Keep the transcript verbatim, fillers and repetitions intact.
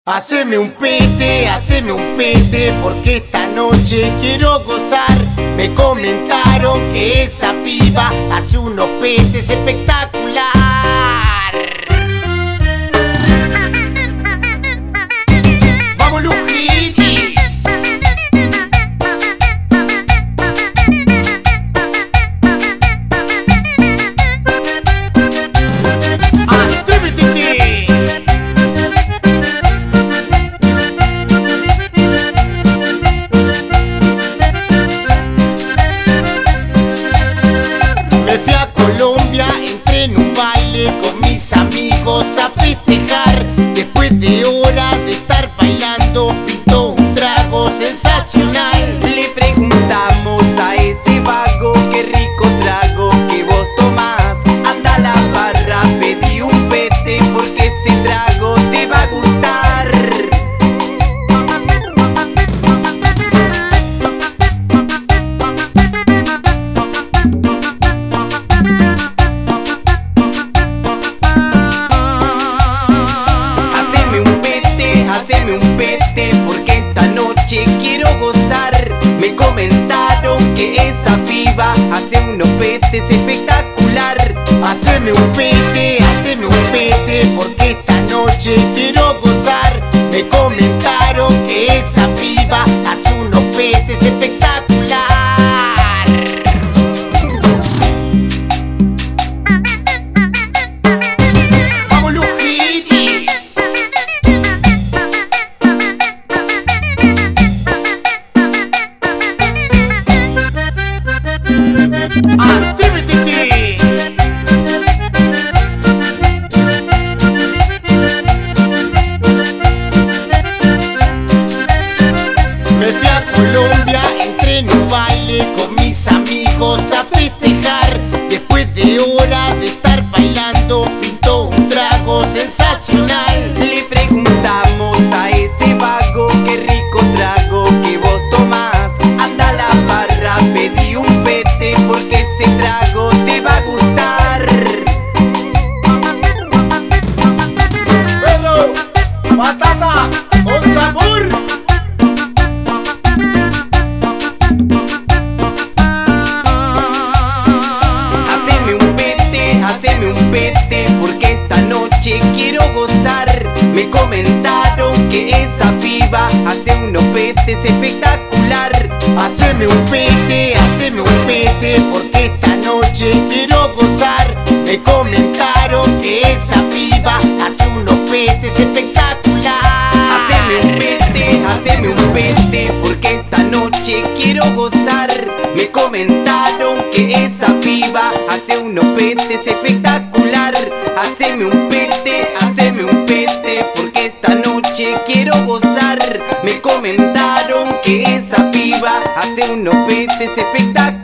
Haceme un pete, haceme un pete, porque esta noche quiero gozar. Me comentaron que esa piba hace unos petes espectacular. ¡Vamos, Lujiris! ¡Atrévete! Me fui a Colombia, entré en un baile con mis amigos a festejar. Después de hora de estar bailando, pintó un trago sensacional. Le preguntamos a ese vago qué rico trago que vos tomás. Anda a la barra, pedí un pete porque ese trago te va a gustar. Haceme un pete, haceme un pete porque esta noche quiero gozar. Me comentaron que esa piba hace unos petes espectacular. Haceme un pete, haceme un pete, porque esta noche quiero gozar. Me comentaron que esa piba hace unos petes espectacular. ¡Vamos, Lujiris! ¡Atrévete! Me fui a Colombia, entré en un baile con mis amigos a festejar. Después de hora de estar bailando, pintó un trago sensacional. Le preguntamos a ese vago qué rico trago que vos tomás. Anda a la barra, pedí un pete porque ese trago te va a gustar. Pero, patata con sabor. Haceme un pete, haceme un pete porque esta noche quiero gozar. Me comentaron que esa piba hace unos petes espectacular. Haceme un pete, haceme un pete, porque esta noche quiero gozar. Me comentaron que esa piba hace unos petes espectacular. Haceme un pete, haceme un pete porque esta noche quiero gozar. Me comentaron que esa piba hace unos petes espectacular. Haceme un pete, haceme un pete porque esta noche quiero gozar. Me comentaron que esa piba hace unos petes espectaculares.